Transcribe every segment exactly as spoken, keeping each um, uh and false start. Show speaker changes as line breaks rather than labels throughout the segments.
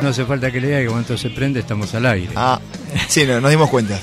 no hace falta que le diga que cuando se prende estamos al aire.
Ah, sí, no, nos dimos cuenta.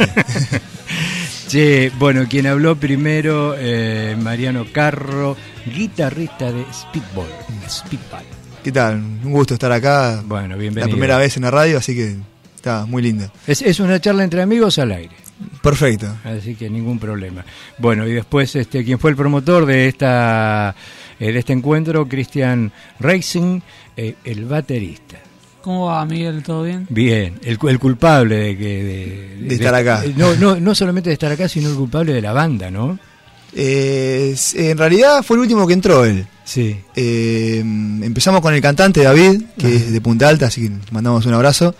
Sí, bueno, quien habló primero, eh, Mariano Carro, guitarrista de Speedball. Speedball.
¿Qué tal? Un gusto estar acá.
Bueno, bienvenido.
La primera vez en la radio, así que está muy linda.
Es, es una charla entre amigos al aire.
Perfecto.
Así que ningún problema. Bueno, y después, este, quien fue el promotor de esta eh, de este encuentro, Cristian Racing, eh, el baterista.
¿Cómo va, Miguel? ¿Todo bien?
Bien, el, el culpable de que de,
de, de estar
de,
acá.
No, no, no solamente de estar acá, sino el culpable de la banda, ¿no?
Eh, en realidad fue el último que entró él.
Sí.
Eh, empezamos con el cantante David, que Ajá. es de Punta Alta, así que mandamos un abrazo.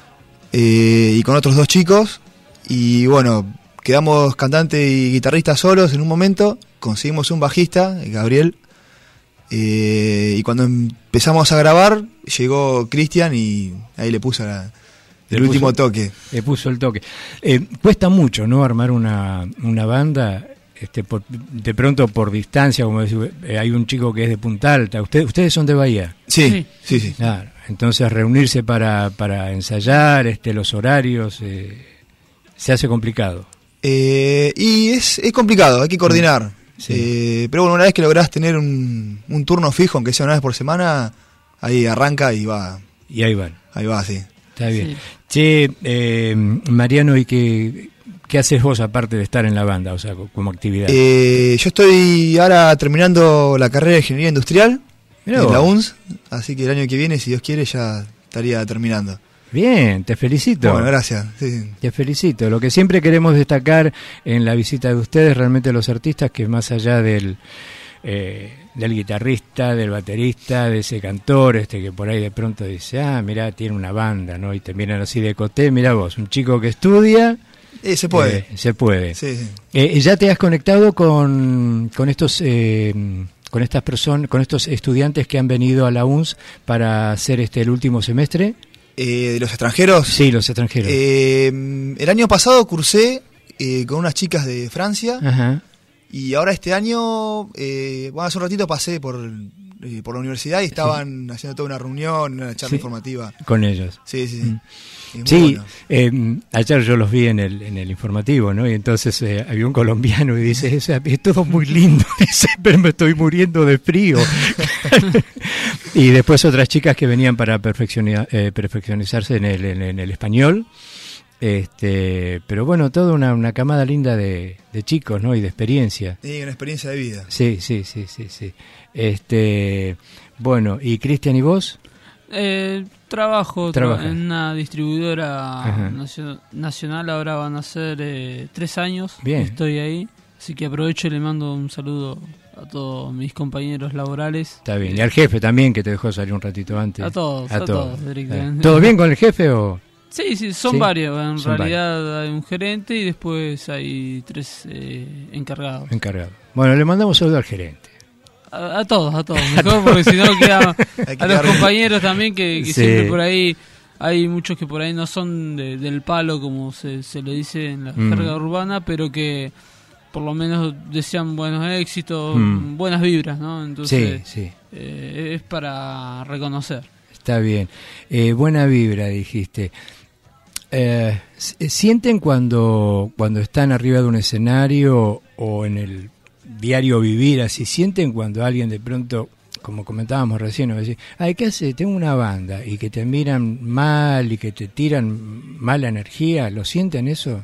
Eh, y con otros dos chicos. Y bueno, quedamos cantante y guitarrista solos en un momento. Conseguimos un bajista, Gabriel. Eh, y cuando empezamos a grabar, llegó Cristian y ahí le puso la, el le último
puso,
toque.
Le puso el toque. Eh, cuesta mucho, ¿no? Armar una, una banda. Este, por, de pronto por distancia, como decir, eh, hay un chico que es de Punta Alta. ¿Usted, ¿Ustedes son de Bahía?
Sí, sí, sí. sí.
Claro, entonces reunirse para, para ensayar, este, los horarios, eh, se hace complicado.
Eh, y es, es complicado, hay que coordinar.
Sí.
Eh, pero bueno, una vez que lográs tener un, un turno fijo, aunque sea una vez por semana, ahí arranca y va.
Y ahí van.
Ahí va, sí.
Está bien. Sí. Che, eh, Mariano, ¿y qué, qué haces vos aparte de estar en la banda, o sea, como actividad?
Eh, yo estoy ahora terminando la carrera de Ingeniería Industrial
Mirá
en
vos.
la U N S, así que el año que viene, si Dios quiere, ya estaría terminando.
Bien, te felicito.
Bueno, gracias. Sí.
Te felicito. Lo que siempre queremos destacar en la visita de ustedes, realmente los artistas, que más allá del eh, del guitarrista, del baterista, de ese cantor, este que por ahí de pronto dice, ah, mirá, tiene una banda, ¿no? Y te miran así de coté, mirá vos, un chico que estudia.
Eh, se puede.
Eh, se puede.
Sí, sí.
Eh, ¿Ya te has conectado con, con estos... Eh, con estas personas, con estos estudiantes que han venido a la U N S para hacer este el último semestre?
Eh, ¿De los extranjeros?
Sí, los extranjeros.
Eh, el año pasado cursé eh, con unas chicas de Francia.
Ajá.
Y ahora este año, eh, bueno, hace un ratito pasé por, eh, por la universidad y estaban sí. haciendo toda una reunión, una charla sí. informativa.
Con ellos.
Sí, sí, sí.
Mm. Sí,
bueno.
eh, ayer yo los vi en el en el informativo, ¿no? Y entonces eh, había un colombiano y dice, es, es todo muy lindo, dice, pero me estoy muriendo de frío. Y después otras chicas que venían para perfeccionar, eh, perfeccionizarse en el, en, en el español. Este, pero bueno, toda una, una camada linda de, de chicos, ¿no? Y de experiencia.
Sí, una experiencia de vida.
Sí, sí, sí, sí, sí. Este, bueno, ¿y Cristian y vos?
Eh, trabajo
Trabaja.
en una distribuidora nacio- nacional, ahora van a ser eh, tres años.
Bien.
Estoy ahí, así que aprovecho y le mando un saludo a todos mis compañeros laborales.
Está bien, y al jefe también, que te dejó salir un ratito antes.
A todos, a, a todos, todos directamente.
¿Todo bien con el jefe o...?
Sí, sí, son
¿Sí?
varios. En
son
realidad
varios.
Hay un gerente y después hay tres eh, encargados.
Encargados. Bueno, le mandamos saludo al gerente.
A, a todos, a todos. Mejor porque si no queda
que
a los compañeros también que, que
sí.
siempre por ahí hay muchos que por ahí no son de, del palo, como se, se le dice en la
mm.
jerga urbana, pero que por lo menos desean buenos éxitos,
mm.
buenas vibras, ¿no? Entonces
sí, sí.
Eh, es para reconocer.
Está bien. Eh, buena vibra, dijiste. Eh, ¿Sienten cuando, cuando están arriba de un escenario o en el diario vivir así, sienten cuando alguien de pronto, como comentábamos recién, ¿no? Decir, ay, ¿qué hace? Tengo una banda, y que te miran mal y que te tiran mala energía? ¿Lo sienten eso?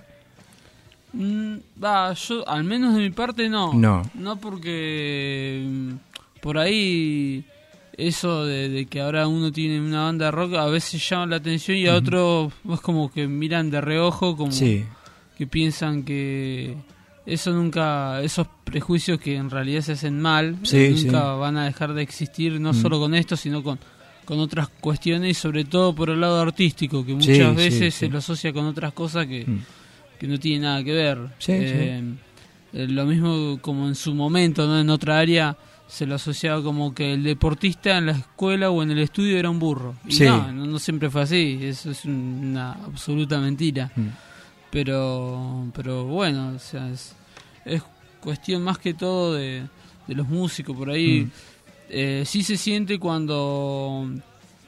Mm, bah, yo, al menos de mi parte, no.
No.
No porque mm, por ahí eso de, de que ahora uno tiene una banda de rock a veces llama la atención y a uh-huh. otros es como que miran de reojo, como
sí.
que piensan que eso nunca, esos prejuicios que en realidad se hacen mal,
sí,
eh, nunca
sí.
van a dejar de existir, no
mm.
solo con esto, sino con, con otras cuestiones y sobre todo por el lado artístico, que muchas
sí,
veces
sí,
se
sí.
lo asocia con otras cosas que,
mm.
que no tienen nada que ver.
Sí,
eh,
sí.
Eh, lo mismo como en su momento, ¿no? En otra área se lo asociaba como que el deportista en la escuela o en el estudio era un burro. Y
sí.
no, no, no siempre fue así, eso es una absoluta mentira.
Mm.
Pero pero bueno, o sea, es, es cuestión más que todo de, de los músicos por ahí. Mm. Eh, sí se siente cuando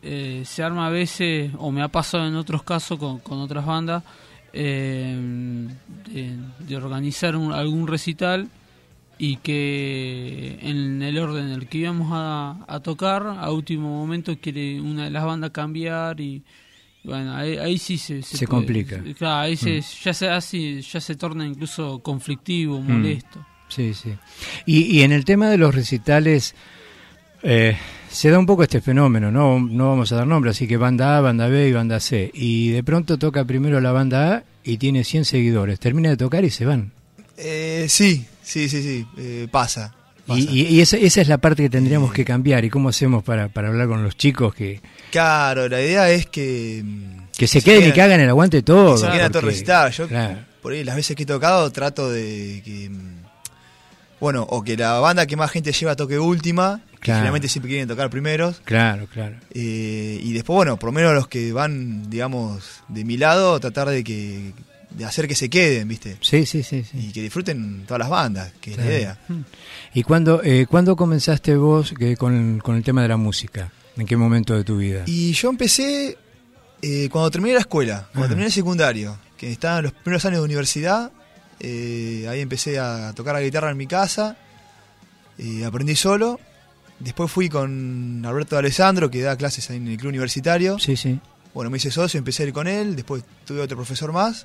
eh, se arma a veces, o me ha pasado en otros casos con, con otras bandas, eh, de, de organizar un, algún recital y que en el orden en el que íbamos a, a tocar, a último momento quiere una de las bandas cambiar y bueno, ahí, ahí sí se, se,
se
puede,
complica.
Claro, ahí
mm.
se, ya se hace, ya se torna incluso conflictivo, molesto.
Mm. Sí, sí. Y, y en el tema de los recitales eh, se da un poco este fenómeno, ¿no? No vamos a dar nombre, así que banda A, banda B y banda C. Y de pronto toca primero la banda A y tiene cien seguidores. Termina de tocar y se van.
Eh, sí, sí, sí, sí, eh, pasa. pasa.
Y, y, y esa, esa es la parte que tendríamos eh, que cambiar. ¿Y cómo hacemos para, para hablar con los chicos que...
Claro, la idea es que...
Que se, se queden y que hagan el aguante todo.
Que se queden a todo
porque,
recitar. Yo,
claro.
por ahí, las veces que he tocado, trato de que... Bueno, o que la banda que más gente lleva toque última, que claro. Generalmente siempre quieren tocar primeros.
Claro, claro.
Eh, y después, bueno, por lo menos los que van, digamos, de mi lado, tratar de que de hacer que se queden, ¿viste?
Sí, sí, sí. sí.
Y que disfruten todas las bandas, que
claro.
es la idea.
¿Y cuándo, eh, ¿cuándo comenzaste vos que, con, con el tema de la música? ¿En qué momento de tu vida?
Y yo empecé eh, cuando terminé la escuela, cuando ah. terminé el secundario, que estaban en los primeros años de universidad. Eh, ahí empecé a tocar la guitarra en mi casa, eh, aprendí solo, después fui con Alberto Alessandro, que da clases ahí en el club universitario.
Sí, sí.
Bueno, me hice socio, empecé a ir con él, después tuve otro profesor más,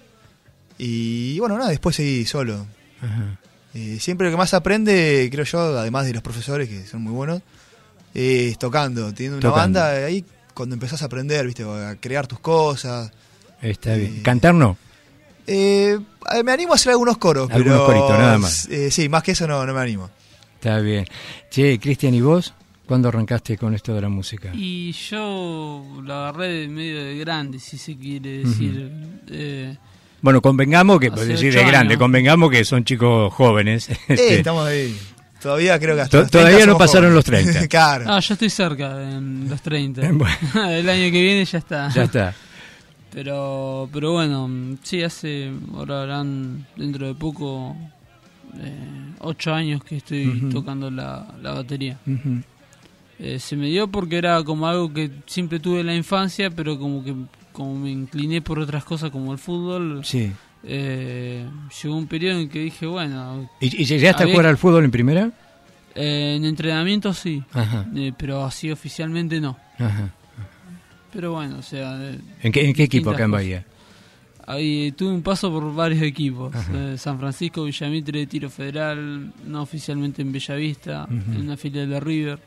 y bueno, nada, después seguí solo. Ajá. Eh, siempre lo que más aprende, creo yo, además de los profesores, que son muy buenos, eh, es tocando, teniendo una tocando. Banda, ahí cuando empezás a aprender, viste, a crear tus cosas.
Está eh, bien. ¿Cantar no?
Eh, me animo a hacer algunos coros,
algunos
pero
coritos, nada más.
Eh, sí, más que eso no, no me animo.
Está bien. Che, Cristian, ¿y vos? ¿Cuándo arrancaste con esto de la música?
Y yo la agarré de medio de grande, si se quiere decir. Uh-huh. eh,
bueno, convengamos que, pues decir de grande, años. Convengamos que son chicos jóvenes.
Eh, este, estamos ahí. Todavía creo que hasta los
Todavía no pasaron jóvenes. Los treinta.
Claro.
Ah, yo estoy cerca en los treinta. Bueno. El año que viene ya está.
Ya está.
Pero pero bueno, sí, hace, ahora harán dentro de poco, eh, ocho años que estoy uh-huh. tocando la, la batería. Uh-huh. Eh, se me dio porque era como algo que siempre tuve en la infancia, pero como que como me incliné por otras cosas como el fútbol.
Sí.
Eh, llegó un periodo en que dije, bueno...
¿Y, y llegaste había, a jugar al fútbol en primera?
Eh, en entrenamiento sí, eh, pero así oficialmente no. Ajá. Pero bueno, o sea...
¿En qué, en qué equipo acá en Bahía?
Ahí tuve un paso por varios equipos. Eh, San Francisco, Villamitre, Tiro Federal, no oficialmente en Bellavista, uh-huh. en una filial de River.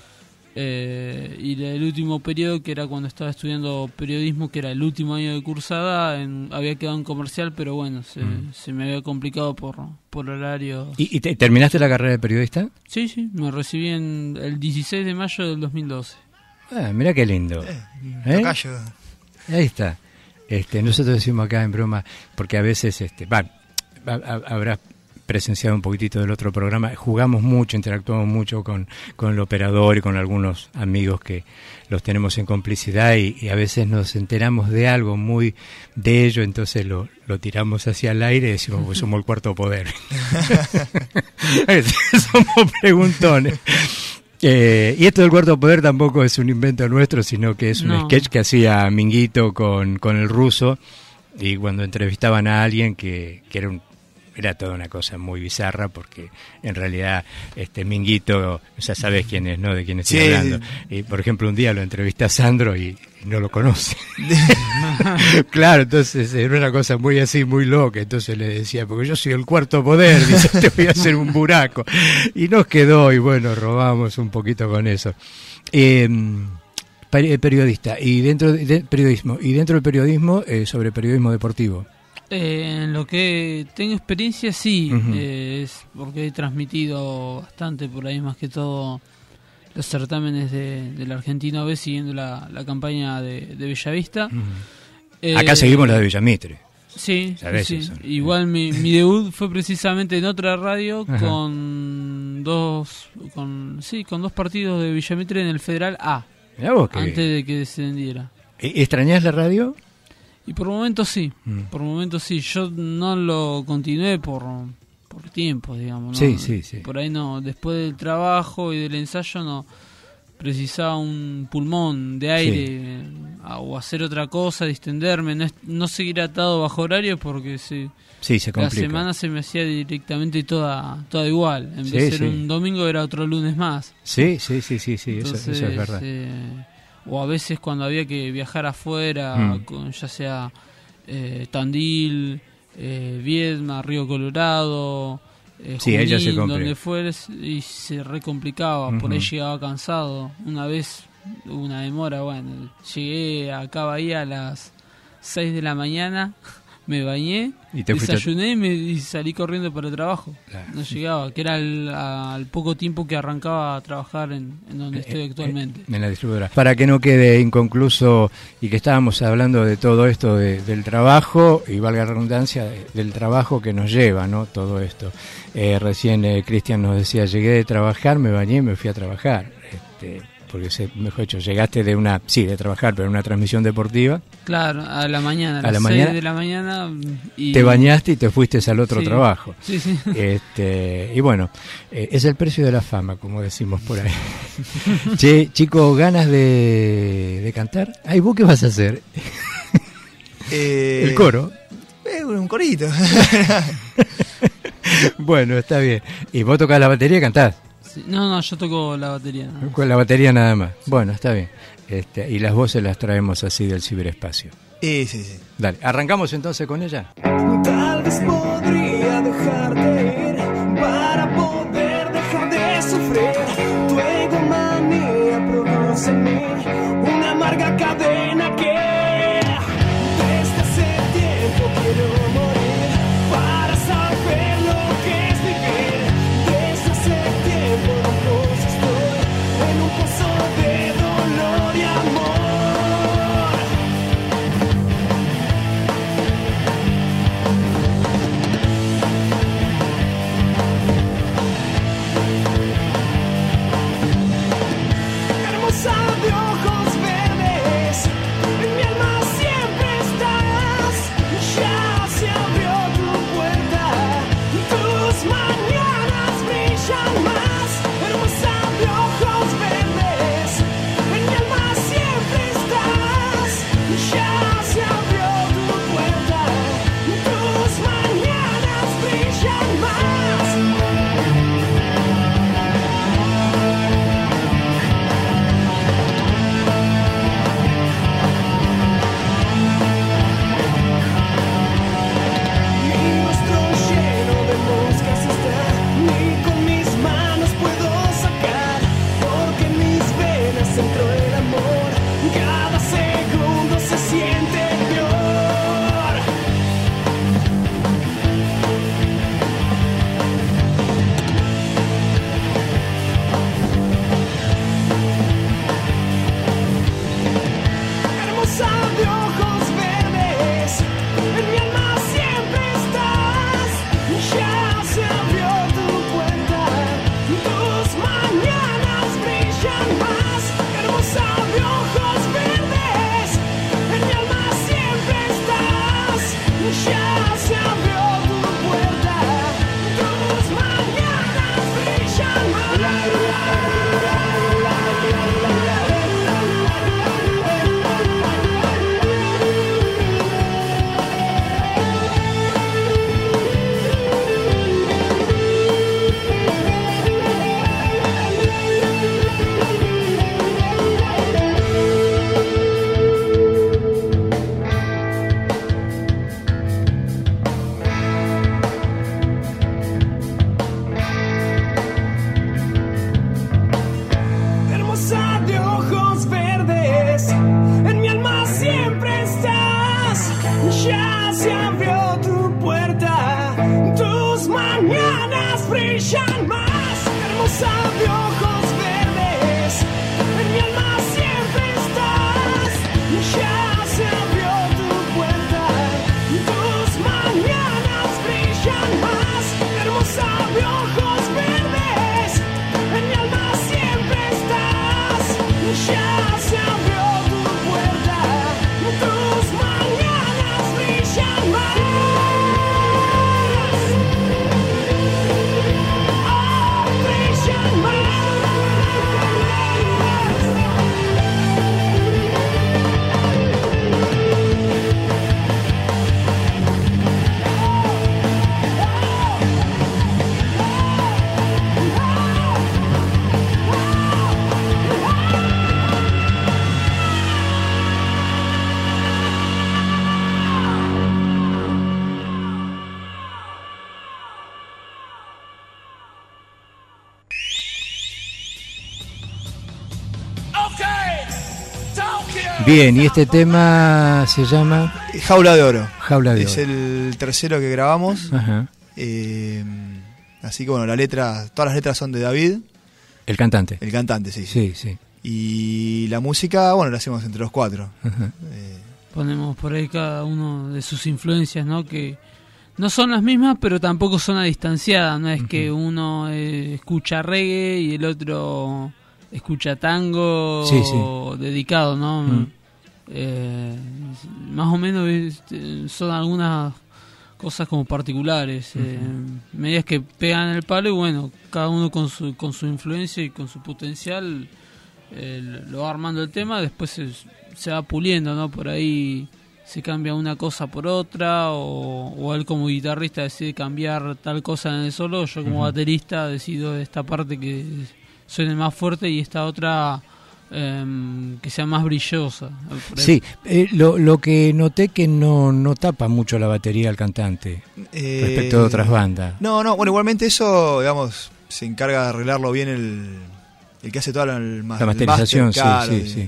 Eh, y el último periodo, que era cuando estaba estudiando periodismo, que era el último año de cursada, en, había quedado en comercial, pero bueno, se, uh-huh. se me había complicado por, por horario.
¿Y, y te, terminaste la carrera de periodista?
Sí, sí, me recibí en el dieciséis de mayo del dos mil doce.
Ah, mira qué lindo.
Eh, ¿Eh?
Ahí está. Este, nosotros decimos acá en broma, porque a veces, este, va, habrás presenciado un poquitito del otro programa, jugamos mucho, interactuamos mucho con, con el operador y con algunos amigos que los tenemos en complicidad y, y a veces nos enteramos de algo muy de ello, entonces lo, lo tiramos hacia el aire y decimos, pues somos el cuarto poder. Somos preguntones. Eh, y esto del cuarto poder tampoco es un invento nuestro, sino que es un no. sketch que hacía Minguito con, con el Ruso, y cuando entrevistaban a alguien que, que era un era toda una cosa muy bizarra, porque en realidad este Minguito, ya sabes quién es, ¿no? De quién estoy sí. hablando. Y por ejemplo, un día lo entrevisté a Sandro y, y no lo conoce. Claro, entonces era una cosa muy así, muy loca. Entonces le decía, porque yo soy el cuarto poder, dice, te voy a hacer un buraco. Y nos quedó, y bueno, robamos un poquito con eso. Eh, periodista, y dentro de periodismo, y dentro del periodismo, eh, sobre periodismo deportivo.
Eh, en lo que tengo experiencia, sí, uh-huh. eh, es porque he transmitido bastante por ahí, más que todo los certámenes de, del Argentino B, siguiendo la, la campaña de, de Bellavista. Uh-huh. Eh,
Acá seguimos la de Villamitre.
Sí, sí. Igual mi, mi debut fue precisamente en otra radio. Ajá. con dos con sí con dos partidos de Villamitre en el Federal A.
Mirá vos que...
antes de que descendiera.
¿Extrañás la radio?
Y por momentos sí, mm. por momentos sí. Yo no lo continué por, por tiempo, digamos, ¿no?
Sí, sí, sí.
Por ahí no, después del trabajo y del ensayo no precisaba un pulmón de aire, sí. a, o hacer otra cosa, distenderme, no, no seguir atado bajo horario porque se,
sí, se complica.
La semana se me hacía directamente toda toda igual. En vez
sí,
de ser
sí.
un domingo era otro lunes más.
Sí, sí, sí, sí, sí.
Entonces,
eso, eso es verdad.
Eh, o a veces cuando había que viajar afuera, mm. con, ya sea eh, Tandil, eh, Viedma, Río Colorado, eh,
sí,
Junín,
ella se
donde fuera, y se recomplicaba, uh-huh. por ahí llegaba cansado. Una vez hubo una demora, bueno, llegué acá a Bahía a las seis de la mañana, me bañé,
¿Y te
desayuné y, me, y salí corriendo para el trabajo. Claro. No llegaba, que era al, al poco tiempo que arrancaba a trabajar en, en donde estoy
eh,
actualmente.
Eh, en la distribuidora. Para que no quede inconcluso y que estábamos hablando de todo esto de, del trabajo, y valga la redundancia, de, del trabajo que nos lleva, ¿no? Todo esto. Eh, recién eh, Cristian nos decía, llegué de trabajar, me bañé y me fui a trabajar. Este, porque, se, mejor dicho, llegaste de una, sí, de trabajar, pero en una transmisión deportiva.
Claro, a la mañana, a, a las
la
seis
mañana,
de la mañana. Y...
Te bañaste y te fuiste al otro
sí,
trabajo.
Sí, sí.
Este, y bueno, eh, es el precio de la fama, como decimos por ahí. Che, chicos, ¿ganas de, de cantar? Ay, ¿vos qué vas a hacer?
Eh,
el coro.
Eh, un corito.
Bueno, está bien. ¿Y vos tocás la batería y cantás?
Sí. No, no, yo toco la batería. ¿no?
Con la batería nada más. Bueno, está bien. Este, y las voces las traemos así del ciberespacio.
Sí, sí, sí.
Dale, ¿arrancamos entonces con ella?
Tal vez podría dejarte ir para poder dejar de sufrir. Tu egomanía produce en mí una amarga cadena que desde hace tiempo quiero morir para saber lo que es vivir. Desde hace tiempo lejos estoy en un pozo de dolor y amor. De ojos verdes, en mi alma siempre estás. Ya se abrió tu puerta, tus mañanas brillan más. Hermosa de ojos verdes, en mi alma siempre estás. Ya se abrió tu puerta, tus mañanas brillan más. Dentro del amor, cada segundo se siente peor. Hermosa de ojos verdes, en mi alma siempre estás. Ya se abrió tu puerta, tus mañanas brillan más. Hermosa de ojos verdes, en mi alma siempre estás. Ya se abrió tu puerta, tus mañanas brillan más. Hermosa de ojos verdes, en mi alma siempre estás. Ya se abrió tu puerta, tus mañanas brillan más. Hermosa de ojos verdes, en mi alma siempre estás. Ya se abrió tu puerta, tus mañanas brillan más. Hermosa de ojos verdes, en mi alma siempre estás. Ya se abrió tu puerta, tus mañanas brillan más. Oh, brillan más.
Bien, y este tema se llama
Jaula de Oro.
Jaula de
Es
Oro.
el tercero que grabamos.
Ajá.
Eh, así que bueno, la letra, todas las letras son de David,
El cantante.
el cantante, sí.
Sí, sí.
Y la música, bueno, la hacemos entre los cuatro.
Ajá.
Eh,
Ponemos por ahí cada uno de sus influencias, ¿no? Que no son las mismas, pero tampoco son a distanciadas. No es uh-huh. que uno eh, escucha reggae y el otro escucha tango
sí, sí.
dedicado, ¿no?
Uh-huh.
Eh, más o menos ¿viste? Son algunas cosas como particulares, uh-huh. eh, medidas que pegan el palo y bueno, cada uno con su, con su influencia y con su potencial eh, lo va armando el tema, después se, se va puliendo, ¿no? Por ahí se cambia una cosa por otra o, o él como guitarrista decide cambiar tal cosa en el solo, yo como uh-huh. baterista decido esta parte que suene más fuerte y esta otra eh, que sea más brillosa.
Sí, eh, lo, lo que noté que no, no tapa mucho la batería al cantante eh, respecto de otras bandas.
No, no, bueno, igualmente eso, digamos, se encarga de arreglarlo bien el, el que hace toda la, el,
la masterización,
master, claro,
sí,
y,
sí, sí.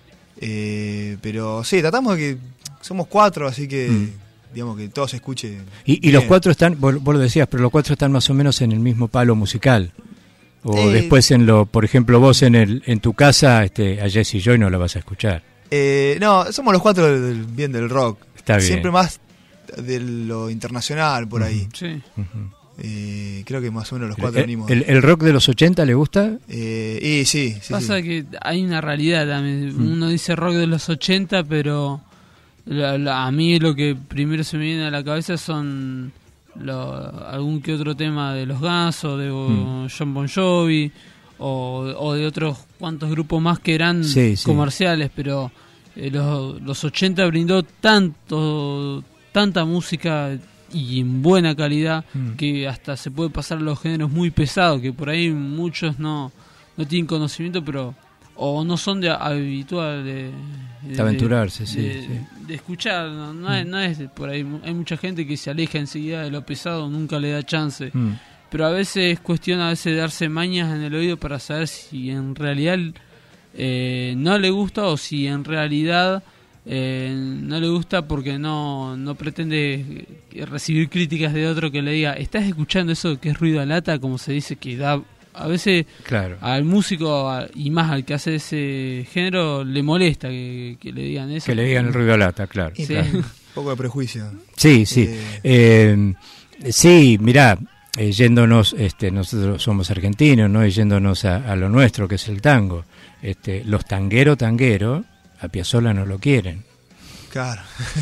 Eh, pero sí, tratamos de que somos cuatro, así que mm. digamos que todo se escuche.
Y, y los cuatro están, vos, vos lo decías, pero los cuatro están más o menos en el mismo palo musical. O eh, después en lo, por ejemplo, vos en el en tu casa, este, a Jesse Joy no la vas a escuchar.
Eh, no, somos los cuatro del, bien del rock.
Está bien.
Siempre más de lo internacional por ahí.
Uh-huh. Sí.
Uh-huh. Eh, creo que más o menos los cuatro
el,
venimos.
El, ¿El rock de los ochenta le gusta?
Eh, y sí, sí.
Pasa
sí.
que hay una realidad también. Mm. Uno dice rock de los ochenta, pero la, la, a mí lo que primero se me viene a la cabeza son lo, algún que otro tema de los Guns o de mm. John Bon Jovi o, o de otros cuantos grupos más que eran sí, sí. comerciales, pero eh, los, los ochenta brindó tanto tanta música y en buena calidad mm. que hasta se puede pasar a los géneros muy pesados que por ahí muchos no, no tienen conocimiento, pero o no son de habitual de, de,
de aventurarse,
de,
sí,
de,
sí.
de escuchar, no, no, mm. es, no es por ahí, hay mucha gente que se aleja enseguida de lo pesado, nunca le da chance, mm. pero a veces es cuestión a veces de darse mañas en el oído para saber si en realidad eh, no le gusta o si en realidad eh, no le gusta porque no, no pretende recibir críticas de otro que le diga, ¿estás escuchando eso que es ruido a lata? Como se dice que da. A veces
claro.
al músico y más al que hace ese género le molesta que, que le digan eso.
Que le digan el ruido a lata, claro.
Sí.
claro.
Un poco de prejuicio.
Sí, sí. Eh... Eh, sí, mirá, eh, yéndonos, este, nosotros somos argentinos, ¿no? Y yéndonos a, a lo nuestro, que es el tango. Este, los tangueros, tangueros, a Piazzolla no lo quieren.
Claro.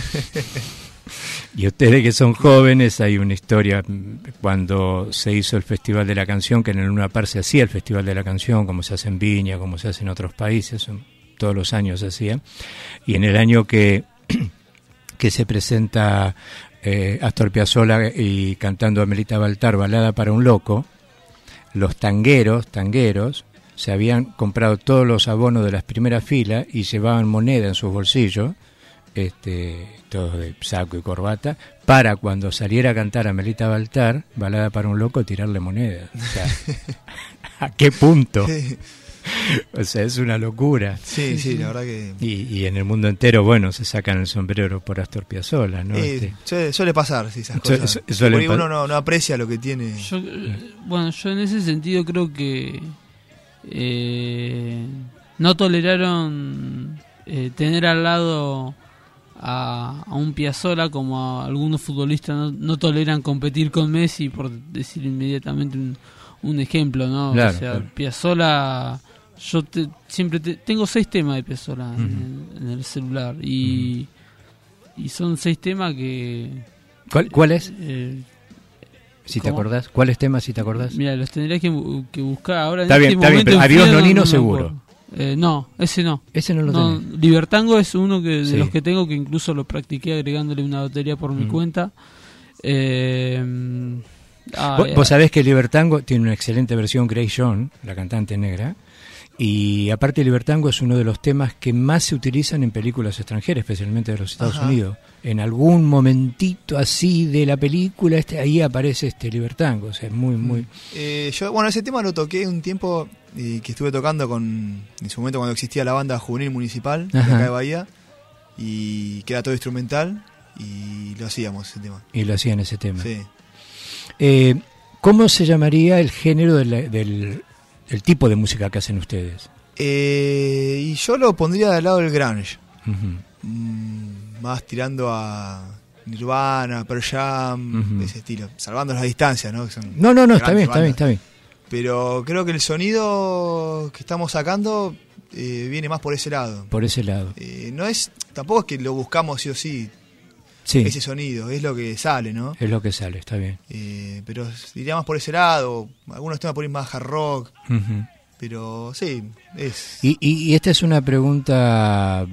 Y ustedes que son jóvenes, hay una historia cuando se hizo el Festival de la Canción, que en el Luna Park se hacía el Festival de la Canción, como se hace en Viña, como se hace en otros países, todos los años se hacía, y en el año que, que se presenta eh, Astor Piazzolla y cantando Amelita Baltar, Balada para un Loco, los tangueros, tangueros, se habían comprado todos los abonos de las primeras filas y llevaban moneda en sus bolsillos, este, todos de saco y corbata, para cuando saliera a cantar Amelita Baltar, Balada para un Loco, tirarle moneda. O sea, ¿a qué punto? O sea, es una locura.
Sí, sí, la verdad que...
Y, y en el mundo entero, bueno, se sacan el sombrero por Astor Piazzolla, ¿no?
Eh,
este...
suele, suele pasar, sí, esas cosas. Su, su, Por ahí uno no, no aprecia lo que tiene.
Yo, bueno, yo en ese sentido creo que eh, no toleraron eh, tener al lado a, a un Piazzolla como a algunos futbolistas no, no toleran competir con Messi, por decir inmediatamente un, un ejemplo, ¿no?
Claro,
o sea,
claro.
Piazzolla, yo te, siempre te, tengo seis temas de Piazzolla uh-huh. en, en el celular y, uh-huh. y son seis temas que...
¿Cuál, cuál es?
Eh,
si
¿cómo?
te acordás, ¿cuáles temas si te acordás?
Mira, los tendrías que, que buscar ahora.
Está
en
bien,
este
está bien, pero Adiós Nonino no seguro.
Eh, no, ese no.
Ese no lo
no,
tenés.
Libertango es uno que de
sí.
los que tengo, que incluso lo practiqué agregándole una batería por mi mm. cuenta. Eh, ah,
¿Vos,
eh,
vos sabés que Libertango tiene una excelente versión, Grace Jones, la cantante negra, Y aparte el libertango es uno de los temas que más se utilizan en películas extranjeras, especialmente de los Estados
Ajá.
Unidos. En algún momentito así de la película, este, ahí aparece este libertango, o sea, es muy, muy...
Eh, yo, bueno, ese tema lo toqué un tiempo eh, que estuve tocando con, en su momento cuando existía la banda juvenil municipal de
Ajá.
acá de Bahía, y que era todo instrumental, y lo hacíamos ese tema.
Y lo hacían ese tema.
Sí.
Eh, ¿Cómo se llamaría el género de la- del el tipo de música que hacen ustedes?
Eh, y yo lo pondría del lado del grunge,
Ujú.
mm, más tirando a Nirvana, Pearl Jam,
Ujú.
ese estilo, salvando las distancias, ¿no? Que son
No, no, no, está
grandes
bien, está bien,
bandas.
está bien.
Pero creo que el sonido que estamos sacando eh, viene más por ese lado.
Por ese lado.
Eh, no es, tampoco es que lo buscamos sí o sí,
Sí,
ese sonido, es lo que sale, ¿no?
es lo que sale, está bien.
Eh, pero diría más por ese lado, algunos temas por ir más hard rock,
Ujú.
pero sí, es...
Y, y, y esta es una pregunta...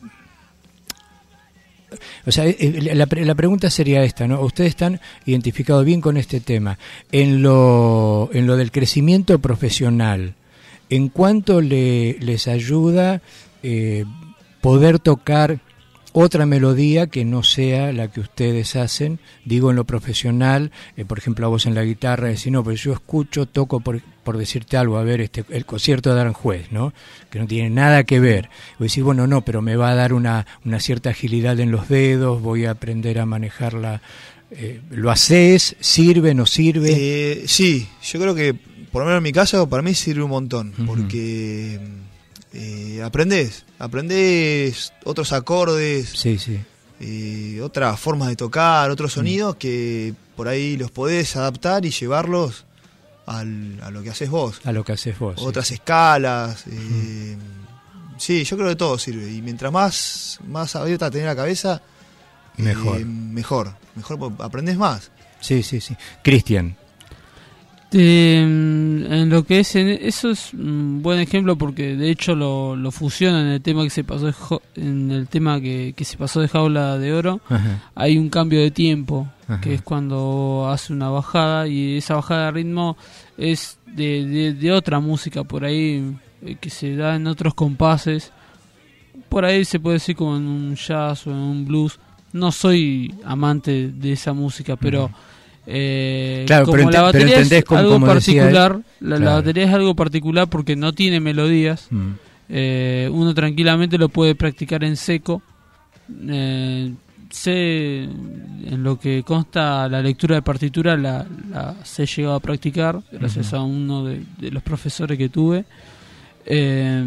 O sea, eh, la, pre- la pregunta sería esta, ¿no? Ustedes están identificados bien con este tema. En lo, en lo del crecimiento profesional, ¿en cuánto le, les ayuda eh, poder tocar otra melodía que no sea la que ustedes hacen? Digo, en lo profesional, eh, por ejemplo, a vos en la guitarra, decís, no, pues yo escucho, toco, por, por decirte algo, a ver, este el concierto de Aranjuez, ¿no? Que no tiene nada que ver. Vos decís, bueno, no, pero me va a dar una, una cierta agilidad en los dedos, voy a aprender a manejarla. Eh, ¿Lo haces? ¿Sirve? ¿No sirve?
Eh, sí, yo creo que, por lo menos en mi caso, para mí sirve un montón,
Ujú.
porque eh, aprendés, aprendés otros acordes,
Sí, sí.
eh, otras formas de tocar, otros sonidos que por ahí los podés adaptar y llevarlos al, a lo que haces vos.
A lo que haces vos. sí.
Otras escalas. Eh, sí, yo creo que todo sirve. Y mientras más, más abierta tenés la cabeza,
Mejor.
eh, mejor. Mejor porque aprendés más.
Sí, sí, sí. Cristian.
Eh, en lo que es en- eso es un buen ejemplo porque de hecho lo, lo fusiona en el tema que se pasó de jo- en el tema que, que se pasó de Jaula de Oro.
Ajá.
Hay un cambio de tiempo,
Ajá.
que es cuando hace una bajada, y esa bajada de ritmo es de, de, de otra música por ahí, eh, que se da en otros compases. Por ahí se puede decir como en un jazz o en un blues. No soy amante de esa música, pero
Ujú.
eh,
Claro,
como
pero ente-
la
pero
batería
entendés
es
como-
algo
como decía él.
particular, la, la
Claro.
batería es algo particular porque no tiene melodías.
Mm.
Eh, uno tranquilamente lo puede practicar en seco. Eh, sé, en lo que consta la lectura de partitura, la, la sé llegado a practicar gracias
Ujú.
a uno de, de los profesores que tuve. Eh,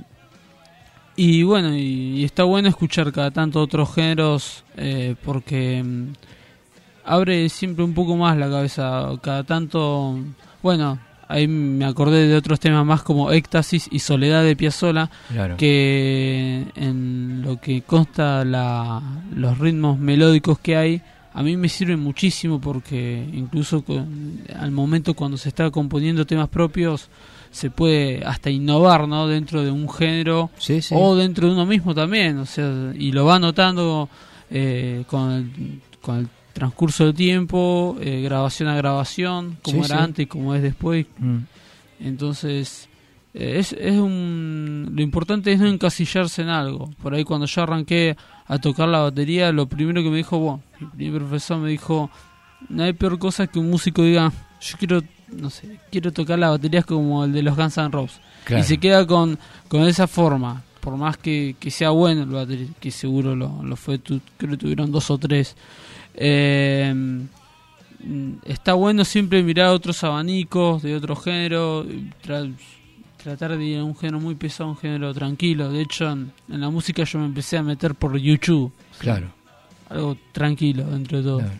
y bueno, y, y está bueno escuchar cada tanto otros géneros eh, porque mm, abre siempre un poco más la cabeza. Cada tanto, bueno, ahí me acordé de otros temas más como Éxtasis y Soledad de Piazzolla,
Claro.
que en lo que consta la, los ritmos melódicos que hay, a mí me sirven muchísimo porque incluso con- al momento cuando se está componiendo temas propios se puede hasta innovar, ¿no? Dentro de un género
Sí, sí.
o dentro de uno mismo también, o sea, y lo va notando eh, con, el, con el transcurso del tiempo, eh, grabación a grabación, como
Sí,
era
sí.
antes y como es después.
Mm.
Entonces, eh, es, es un, lo importante es no encasillarse en algo. Por ahí cuando yo arranqué a tocar la batería, lo primero que me dijo, bueno, mi profesor me dijo, no hay peor cosa que un músico diga, yo quiero, no sé, quiero tocar la batería como el de los Guns N' Roses.
Claro.
Y se queda con, con esa forma, por más que, que sea bueno el batería, que seguro lo, lo fue, tu, creo que tuvieron dos o tres. Eh, mm, está bueno siempre mirar otros abanicos de otro género, tra- tratar de ir a un género muy pesado, un género tranquilo. De hecho, en, en la música yo me empecé a meter por YouTube,
Claro.
algo tranquilo dentro de todo.
Claro.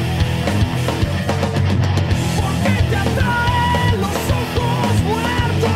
¿Por qué te atraen los ojos muertos?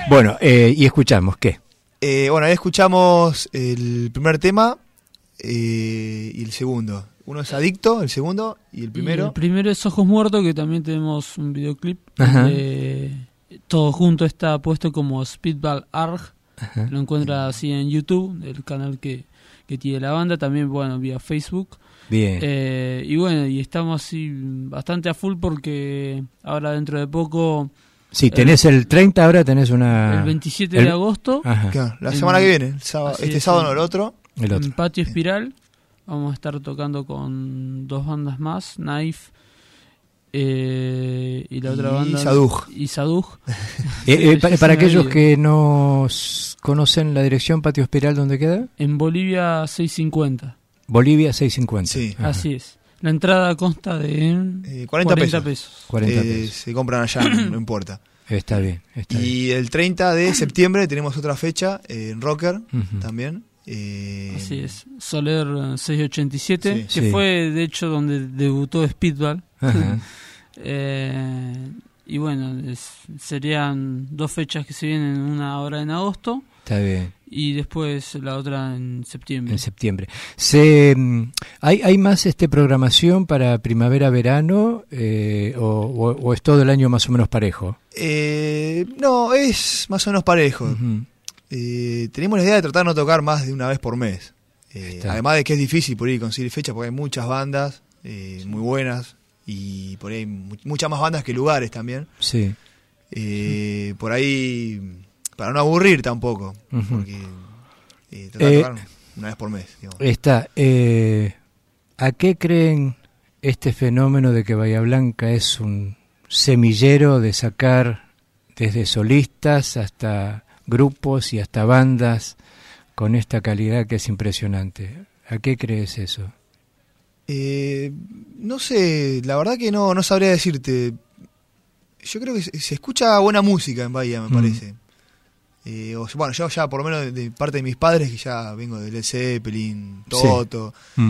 Bueno, eh, y escuchamos, ¿qué?
Eh, bueno, ahí escuchamos el primer tema eh, y el segundo. Uno es Adicto, el segundo, y el primero.
Y el primero es Ojos Muertos, que también tenemos un videoclip.
Ajá.
Eh, todo junto está puesto como Speedball Arg.
Ajá.
Lo encuentra así en YouTube, el canal que, que tiene la banda. También, bueno, vía Facebook.
Bien.
Eh, y bueno, y estamos así bastante a full porque ahora dentro de poco...
Sí, tenés el, el treinta, ahora tenés una...
El veintisiete
el,
de agosto.
Ajá.
Claro, la
en,
semana que viene, el sábado, este
es,
sábado no, el otro.
El otro.
En Patio Espiral. Vamos a estar tocando con dos bandas más, Knife eh, y la otra
y
banda...
Saduj.
Y Saduj.
eh, eh, para, para aquellos
olvida.
que no conocen la dirección Patio Espiral, ¿dónde queda?
En Bolivia seiscientos cincuenta.
Bolivia seiscientos cincuenta.
Sí.
Ajá.
Así es. La entrada consta de
eh, cuarenta, cuarenta pesos.
cuarenta
eh,
pesos.
Se compran allá, no, no importa.
Está bien. Está
y
bien.
el treinta de septiembre tenemos otra fecha eh, en Rocker
Uh-huh.
también. Eh,
Así es. Soler eh, seiscientos ochenta y siete,
Sí.
que
Sí.
fue de hecho donde debutó Speedball.
Ajá.
eh, y bueno, es- serían dos fechas que se vienen, una ahora en agosto
Está bien.
y después la otra en septiembre.
En septiembre. Se, mm, ¿hay, ¿Hay más este programación para primavera-verano eh, o, o, o es todo el año más o menos parejo?
eh, no, es más o menos parejo.
Uh-huh.
Eh, tenemos la idea de tratar de no tocar más de una vez por mes. Eh,
Está.
además de que es difícil por ahí conseguir fecha porque hay muchas bandas eh, muy buenas y por ahí hay mu- muchas más bandas que lugares también.
Sí.
Eh, por ahí, para no aburrir tampoco,
Ujú.
porque eh, tratar de
Eh,
tocar una vez por mes. Digamos.
Está. Eh, ¿A qué creen este fenómeno de que Bahía Blanca es un semillero de sacar desde solistas hasta grupos y hasta bandas con esta calidad que es impresionante? ¿A qué crees eso?
Eh, no sé, la verdad que no, no sabría decirte. Yo creo que se, se escucha buena música en Bahía, me
Mm.
parece. Eh, o- bueno, yo ya por lo menos de, de parte de mis padres, que ya vengo de Led Zeppelin, Toto,
Mm.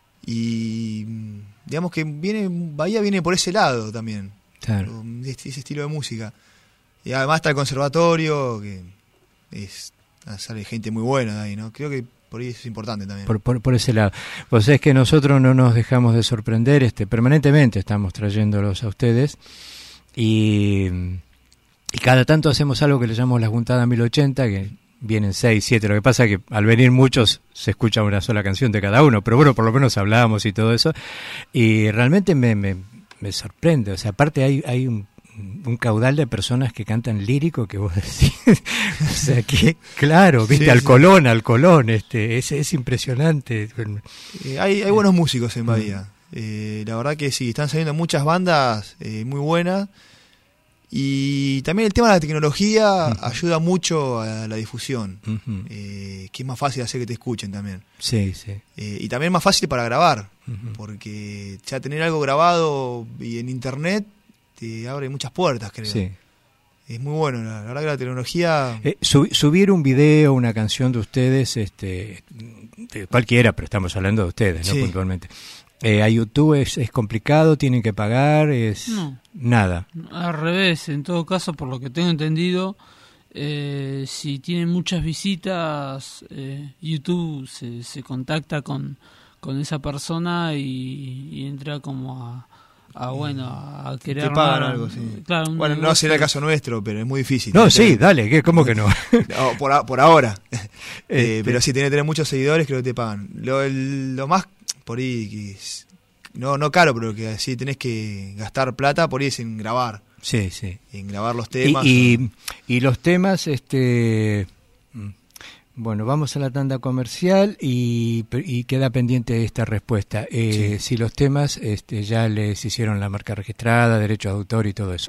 y mm, digamos que viene Bahía viene por ese lado también,
Claro.
de ese, ese estilo de música. Y además está el conservatorio, que es sale gente muy buena de ahí, ¿no? Creo que por ahí es importante también.
Por, por, por ese lado. Pues es que nosotros no nos dejamos de sorprender, este, permanentemente estamos trayéndolos a ustedes y, y cada tanto hacemos algo que le llamamos la Juntada mil ochenta, que vienen seis, siete, lo que pasa es que al venir muchos se escucha una sola canción de cada uno, pero bueno, por lo menos hablamos y todo eso, y realmente me, me, me sorprende, o sea, aparte hay, hay un un caudal de personas que cantan lírico que vos decís, o sea que claro, viste,
Sí,
al
sí.
Colón, al Colón, este, es, es impresionante.
Eh, hay, hay buenos músicos en Bahía. Eh, la verdad que sí, están saliendo muchas bandas eh, muy buenas. Y también el tema de la tecnología
Ujú.
ayuda mucho a la difusión.
Ujú.
Eh, que es más fácil hacer que te escuchen también.
Sí, sí.
Eh, y también más fácil para grabar.
Ujú.
Porque ya tener algo grabado y en internet te abre muchas puertas, creo.
Sí.
Es muy bueno, la, la verdad que la tecnología...
Eh, sub- subir un video, una canción de ustedes, este, de cualquiera, pero estamos hablando de ustedes, ¿no?
Sí.
Puntualmente. Eh, a YouTube es, es complicado, tienen que pagar, es
No.
nada.
Al revés, en todo caso, por lo que tengo entendido, eh, si tienen muchas visitas, eh, YouTube se, se contacta con, con esa persona y, y entra como a, a bueno, a querer
Te pagan
armar,
algo, sí.
claro, un
Bueno, no
negocio.
será el caso nuestro, pero es muy difícil.
No,
Tiene que
sí,
tener-
dale, ¿qué? ¿Cómo que no?
No, por, a- por ahora. Eh,
Este.
pero sí, tiene que tener muchos seguidores, creo que te pagan. Lo, el- lo más, por ahí, que es- no, no caro, pero que sí tenés que gastar plata, por ahí es en grabar.
Sí, sí.
En grabar los
Y,
temas.
y, y los temas, este, mm, bueno, vamos a la tanda comercial y, y queda pendiente esta respuesta. Eh, Si los temas este, ya les hicieron la marca registrada, derechos de autor y todo eso.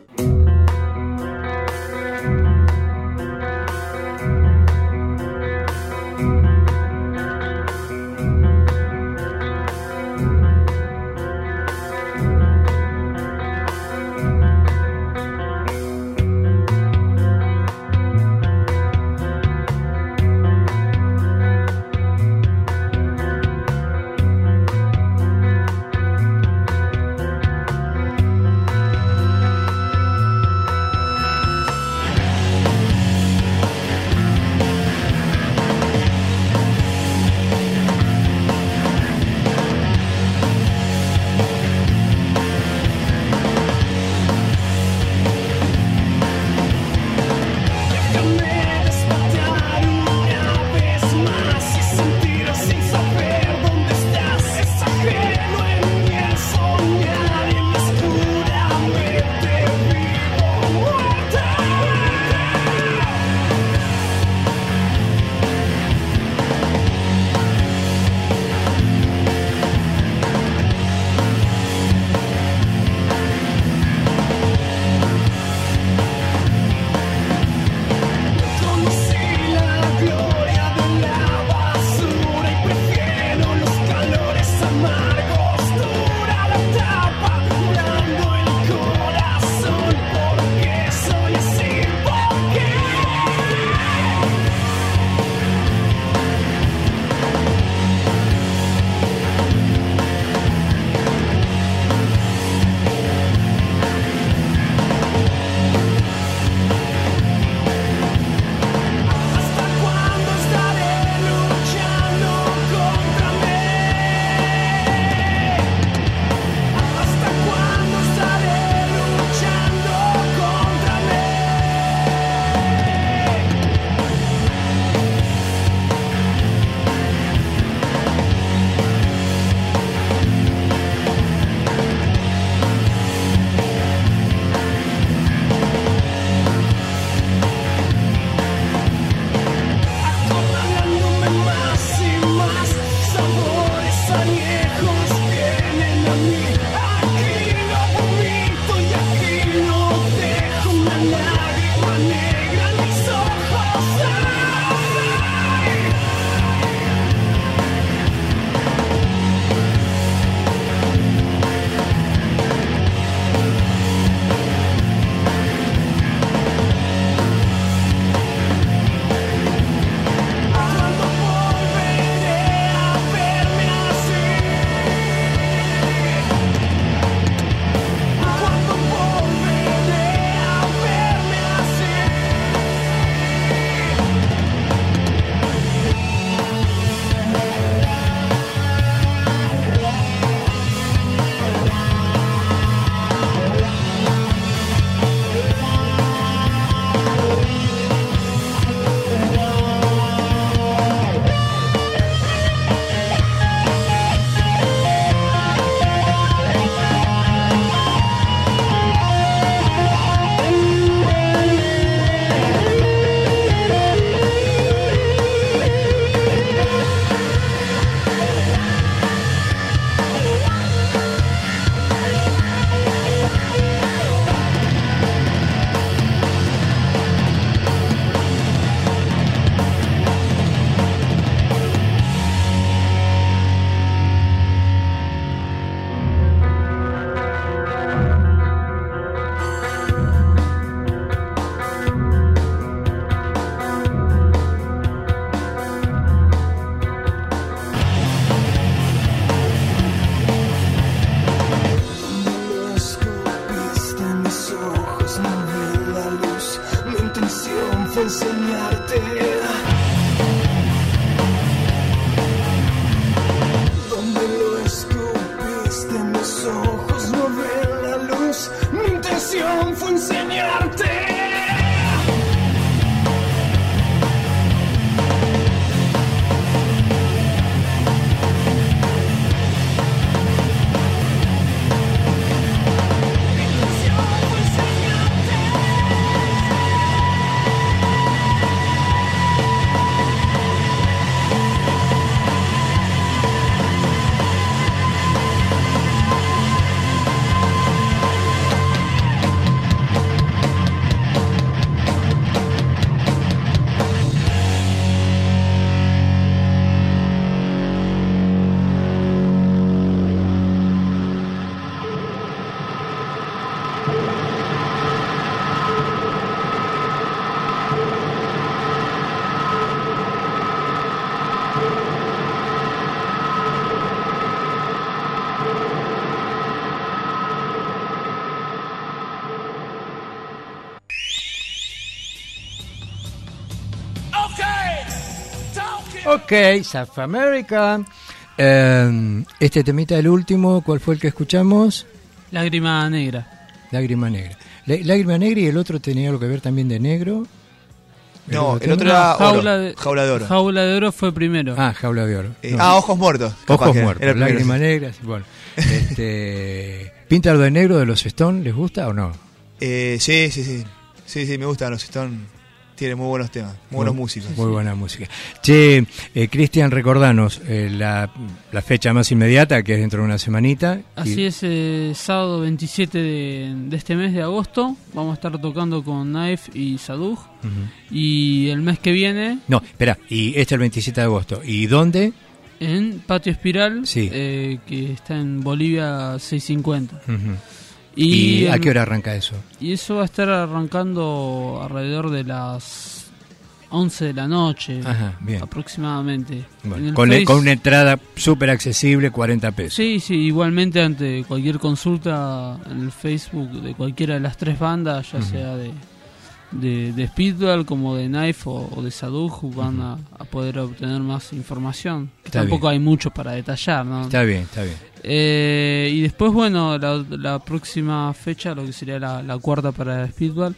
Ok, South America. Eh, este temita, el último, ¿cuál fue el que escuchamos?
Lágrima Negra.
Lágrima Negra. L- Lágrima Negra, y el otro tenía algo que ver también de negro.
No,
¿El
el
otro?
otro era oro,
Jaula de,
Jaula de Oro.
Jaula de Oro fue primero.
Ah, Jaula de Oro.
Eh,
No.
Ah, Ojos Muertos. capaz
Ojos
que era.
Muertos,
Era el primero,
Lágrima
sí.
Negra. sí, Bueno, este, ¿Píntalo de negro de los Stones les gusta o no?
Eh, sí, sí, sí. Sí, sí, me gustan los Stones. Tienen muy buenos temas, muy buenos músicos.
Muy buena música. Che, eh, Cristian, recordanos eh, la, la fecha más inmediata, que es dentro de una semanita.
Así
y-
es, eh, sábado veintisiete de, de este mes de agosto. Vamos a estar tocando con Knife y Saduj.
Ujú.
Y el mes que viene,
No, espera, y este es el veintisiete de agosto. ¿Y dónde?
en Patio Espiral,
Sí.
eh, que está en Bolivia seiscientos cincuenta.
Ujú.
Y,
¿Y a
el-
qué hora arranca eso?
Y eso va a estar arrancando alrededor de las once de la noche,
Ajá, bien.
aproximadamente.
Bueno,
En el
con,
Face-
con una entrada súper accesible, cuarenta pesos.
Sí, sí, igualmente ante cualquier consulta en el Facebook de cualquiera de las tres bandas, ya
Ujú.
sea de, de, de Speedball como de Knife o, o de Saduj, van a, a poder obtener más información. Que
Está
tampoco
bien.
hay mucho para detallar, ¿no?
Está bien, está bien.
Eh, y después, bueno, la, la próxima fecha, lo que sería la, la cuarta para Speedball,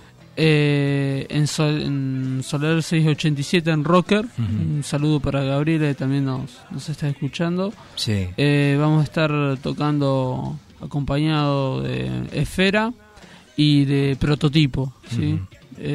eh, en, Sol, en Soler seiscientos ochenta y siete en Rocker.
Ujú.
Un saludo para Gabriela, que también nos, nos está escuchando.
Sí.
Eh, vamos a estar tocando acompañado de Esfera y de Prototipo, ¿sí?
Ujú.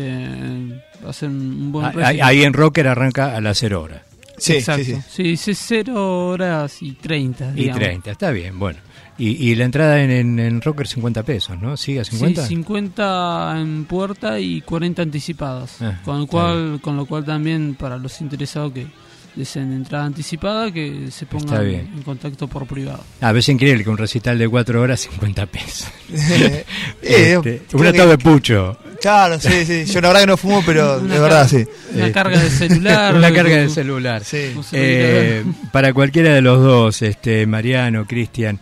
Eh, va a ser un buen
Ah, ahí,
recital.
ahí en Rocker arranca a las cero horas.
Sí,
Exacto.
sí, sí.
Sí, dice cero horas y treinta.
Y
digamos.
treinta, está bien, bueno. Y, y la entrada en, en, en Rocker cincuenta pesos, ¿no? ¿Sigue a cincuenta?
Sí, cincuenta en puerta y cuarenta anticipadas.
Ah,
con, el
está
cual, con lo cual también para los interesados que deseen entrada anticipada, que se
Está
pongan
bien.
en contacto por privado.
A veces increíble que un recital de cuatro horas, cincuenta pesos.
Eh,
Este,
creo
un
que-
atado de pucho.
Claro, sí, sí. Yo la verdad que no fumo, pero
Una
de verdad,
carga-
sí.
Una
Este,
carga de celular.
Una carga de
como-
celular.
Sí.
como se lo quiera
Eh,
ver.
para cualquiera de los dos, este Mariano, Cristian,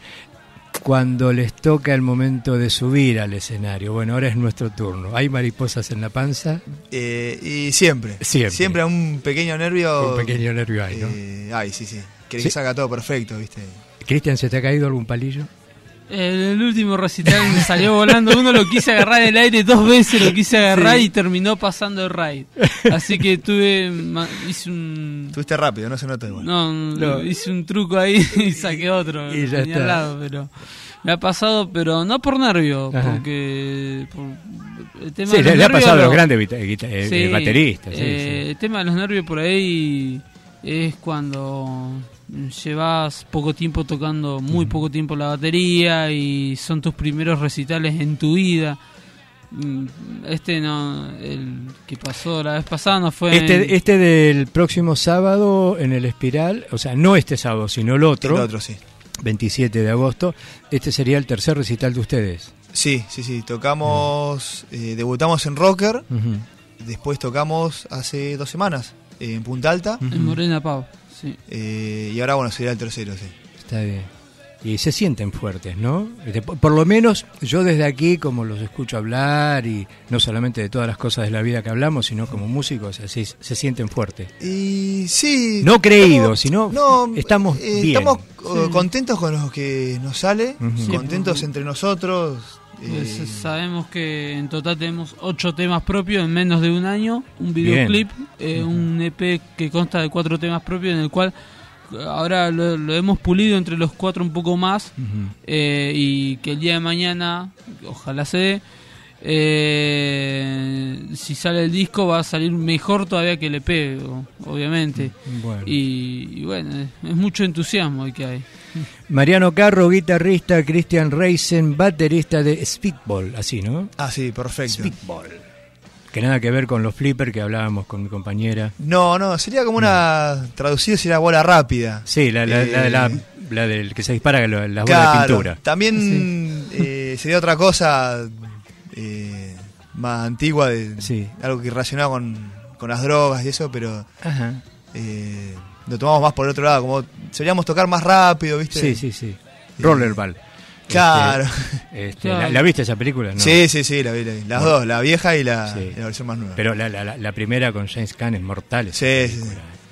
cuando les toca el momento de subir al escenario, bueno, ahora es nuestro turno. ¿Hay mariposas en la panza?
Eh, y siempre.
Siempre.
Siempre un pequeño nervio.
Un pequeño nervio hay, ¿no?
eh, ay, sí, sí. Quiere
Sí.
que salga todo perfecto, ¿viste?
Cristian, ¿se te ha caído algún palillo?
En el último recital me salió volando uno, lo quise agarrar en el aire dos veces, lo quise agarrar
Sí.
y terminó pasando el raid. Así que tuve, ma- hice un...
Estuviste rápido, no se nota igual.
No,
No.
hice un truco ahí y saqué otro.
Y
lo
ya
tenía
está.
al lado, pero me ha pasado, pero no por nervio,
Ajá.
porque por el tema
Sí,
de
le,
los
le ha
nervios
pasado a
lo-
los grandes guita- guita- eh,
Sí,
eh, bateristas. sí,
eh,
sí.
El tema de los nervios por ahí es cuando llevas poco tiempo tocando, muy poco tiempo la batería y son tus primeros recitales en tu vida. Mm, Este no, el que pasó la vez pasada no fue... en-
Este, este del próximo sábado en el Espiral, o sea, no este sábado, sino el otro,
El otro, sí.
veintisiete de agosto, este sería el tercer recital de ustedes.
Sí, sí, sí. Tocamos, eh, debutamos en Rocker,
Ujú.
después tocamos hace dos semanas eh, en Punta Alta,
Ujú.
En Morena Pau, sí.
eh, y ahora, bueno, sería el tercero, sí.
Está bien. Y se sienten fuertes, ¿no? Este, Por por lo menos yo desde aquí, como los escucho hablar, y no solamente de todas las cosas de la vida que hablamos, sino como músicos, así se sienten fuertes.
Y sí.
No creídos, sino
no,
estamos
eh,
bien.
Estamos eh,
Sí.
contentos con lo que nos sale,
Ujú. Sí,
contentos
porque-
entre nosotros.
Pues,
eh,
sabemos que en total tenemos ocho temas propios en menos de un año, un videoclip, eh, un E P que consta de cuatro temas propios en el cual ahora lo, lo hemos pulido entre los cuatro un poco más,
Ujú.
eh, y que el día de mañana, ojalá se dé, eh, si sale el disco va a salir mejor todavía que el E P, o- obviamente.
Bueno.
Y, y bueno, es, es mucho entusiasmo el que hay.
Mariano Carro, guitarrista, Cristian Reisen, baterista de Speedball, así, ¿no?
Ah, sí, perfecto.
Speedball. Que nada que ver con los flippers que hablábamos con mi compañera.
No, no, sería como una. Traducido sería bola rápida.
Sí, la, la, la,
Eh,
la, la del que se dispara lo- las bolas
Claro,
de pintura.
también eh, sería otra cosa eh, más antigua, de
Sí.
algo que relacionado con, con las drogas y eso, pero
Ajá.
eh, lo tomamos más por el otro lado, como solíamos tocar más rápido, ¿viste?
Sí, sí, sí. Rollerball.
Claro.
Este, este,
Claro.
¿la, la viste esa película? No.
Sí, sí, sí, la vi, la vi. Las
Bueno.
dos, la vieja y la,
Sí.
y la versión más nueva.
Pero la, la, la- la primera con James Caan es mortal. esa
Sí, sí,
película.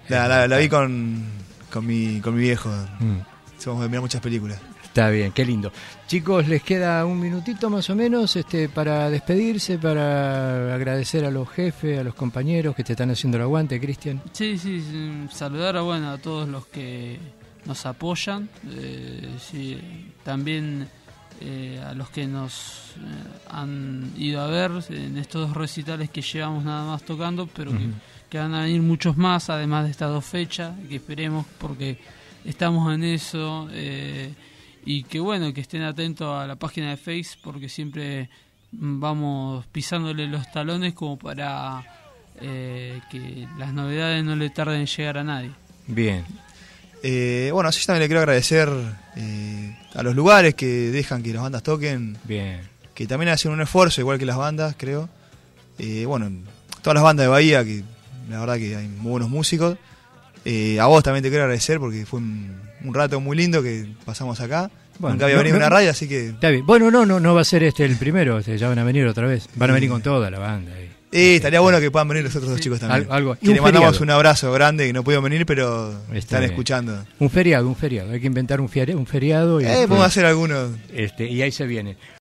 La, la, la vi con, con, mi, con mi viejo.
Mm.
Somos de mirar muchas películas.
Está bien, qué lindo. Chicos, les queda un minutito más o menos este, para despedirse, para agradecer a los jefes, a los compañeros que te están haciendo el aguante, Cristian.
Sí, sí, sí, saludar a, bueno, a todos los que nos apoyan, eh, sí, también eh, a los que nos eh, han ido a ver en estos dos recitales que llevamos nada más tocando, pero uh-huh. que, que van a venir muchos más, además de estas dos fechas, que esperemos porque estamos en eso. Eh, Y que bueno, que estén atentos a la página de Face porque siempre vamos pisándole los talones como para eh, que las novedades no le tarden en llegar a nadie.
Bien.
Eh, bueno, así también le quiero agradecer eh, a los lugares que dejan que las bandas toquen.
Bien.
Que también hacen un esfuerzo, igual que las bandas, creo. Eh, bueno, todas las bandas de Bahía, que la verdad que hay muy buenos músicos. Eh, a vos también te quiero agradecer porque fue un, un rato muy lindo que pasamos acá. Bueno, nunca había no, venido no, una radio, así que...
Está bien. Bueno, no, no, no va a ser este el primero, este, ya van a venir otra vez. Van a venir con toda la banda. Y,
eh, estaría bueno que puedan venir los otros sí. dos chicos también.
Al, algo.
Que le mandamos feriado. Un abrazo grande, que no pudieron venir, pero Está están bien. escuchando.
Un feriado, un feriado. Hay que inventar un feriado. Un feriado y
eh, podemos hacer algunos.
Este, y ahí se viene.